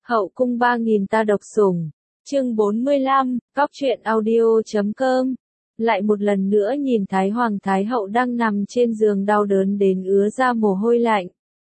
Hậu cung 3000 ta độc sủng. Chương 45, Cóc truyện audio.com. Lại một lần nữa nhìn Thái Hoàng Thái Hậu đang nằm trên giường đau đớn đến ứa ra mồ hôi lạnh.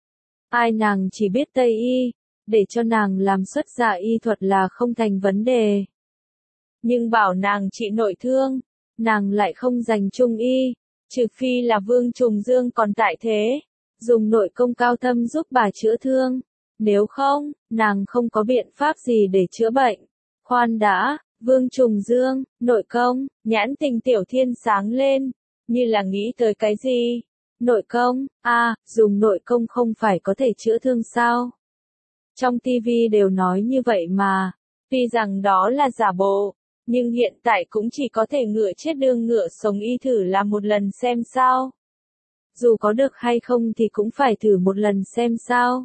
Ai nàng chỉ biết Tây y, để cho nàng làm xuất dạ y thuật là không thành vấn đề. Nhưng bảo nàng trị nội thương, nàng lại không dành Trung y, trừ phi là Vương Trùng Dương còn tại thế, dùng nội công cao thâm giúp bà chữa thương. Nếu không, nàng không có biện pháp gì để chữa bệnh. Khoan đã, Vương Trùng Dương, nội công, nhãn tình Tiểu Thiên sáng lên, như là nghĩ tới cái gì. Nội công, dùng nội công không phải có thể chữa thương sao? Trong tivi đều nói như vậy mà, tuy rằng đó là giả bộ, nhưng hiện tại cũng chỉ có thể ngựa chết đương ngựa sống y thử làm một lần xem sao. Dù có được hay không thì cũng phải thử một lần xem sao.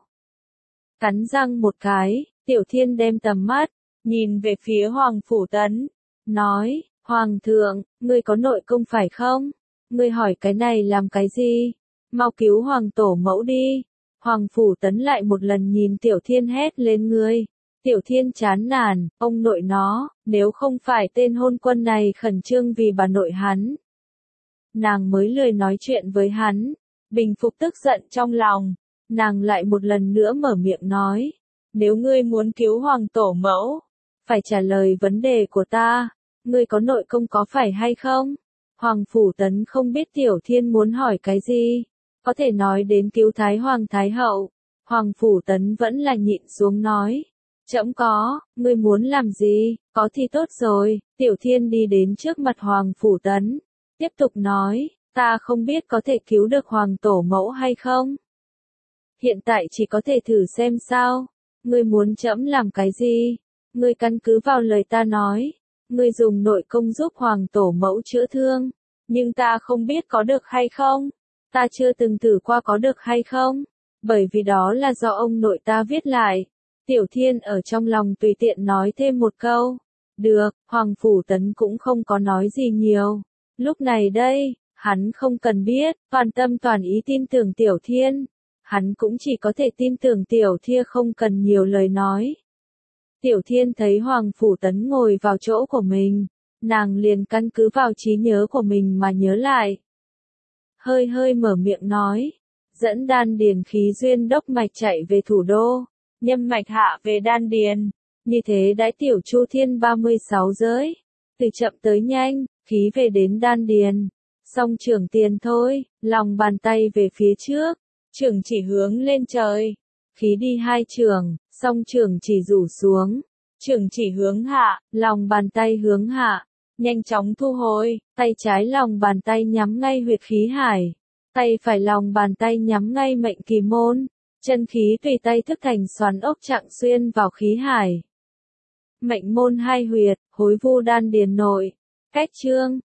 Cắn răng một cái, Tiểu Thiên đem tầm mắt, nhìn về phía Hoàng Phủ Tấn, nói, Hoàng thượng, ngươi có nội công phải không? Ngươi hỏi cái này làm cái gì? Mau cứu Hoàng tổ mẫu đi. Hoàng Phủ Tấn lại một lần nhìn Tiểu Thiên hét lên ngươi. Tiểu Thiên chán nản, ông nội nó, nếu không phải tên hôn quân này khẩn trương vì bà nội hắn. Nàng mới lười nói chuyện với hắn, bình phục tức giận trong lòng. Nàng lại một lần nữa mở miệng nói, nếu ngươi muốn cứu Hoàng tổ mẫu, phải trả lời vấn đề của ta, ngươi có nội công có phải hay không? Hoàng Phủ Tấn không biết Tiểu Thiên muốn hỏi cái gì, có thể nói đến cứu Thái Hoàng Thái Hậu. Hoàng Phủ Tấn vẫn là nhịn xuống nói, trẫm có, ngươi muốn làm gì, có thì tốt rồi. Tiểu Thiên đi đến trước mặt Hoàng Phủ Tấn, tiếp tục nói, ta không biết có thể cứu được Hoàng tổ mẫu hay không. Hiện tại chỉ có thể thử xem sao, ngươi muốn trẫm làm cái gì, ngươi căn cứ vào lời ta nói, ngươi dùng nội công giúp Hoàng tổ mẫu chữa thương, nhưng ta không biết có được hay không, ta chưa từng thử qua có được hay không, bởi vì đó là do ông nội ta viết lại. Tiểu Thiên ở trong lòng tùy tiện nói thêm một câu, được, Hoàng Phủ Tấn cũng không có nói gì nhiều, lúc này đây, hắn không cần biết, toàn tâm toàn ý tin tưởng Tiểu Thiên. Hắn cũng chỉ có thể tin tưởng Tiểu Thiên không cần nhiều lời nói. Tiểu Thiên thấy Hoàng Phủ Tấn ngồi vào chỗ của mình, nàng liền căn cứ vào trí nhớ của mình mà nhớ lại. Hơi hơi mở miệng nói, dẫn đan điền khí duyên đốc mạch chạy về thủ đô, nhâm mạch hạ về đan điền, như thế đãi Tiểu Chu Thiên 36 giới, từ chậm tới nhanh, khí về đến đan điền, song trưởng tiền thôi, lòng bàn tay về phía trước. Trưởng chỉ hướng lên trời, khí đi hai trường, song trưởng chỉ rủ xuống, trưởng chỉ hướng hạ, lòng bàn tay hướng hạ, nhanh chóng thu hồi, tay trái lòng bàn tay nhắm ngay huyệt khí hải, tay phải lòng bàn tay nhắm ngay mệnh kỳ môn, chân khí tùy tay thức thành xoắn ốc chặng xuyên vào khí hải. Mệnh môn hai huyệt, hối vu đan điền nội, cách chương,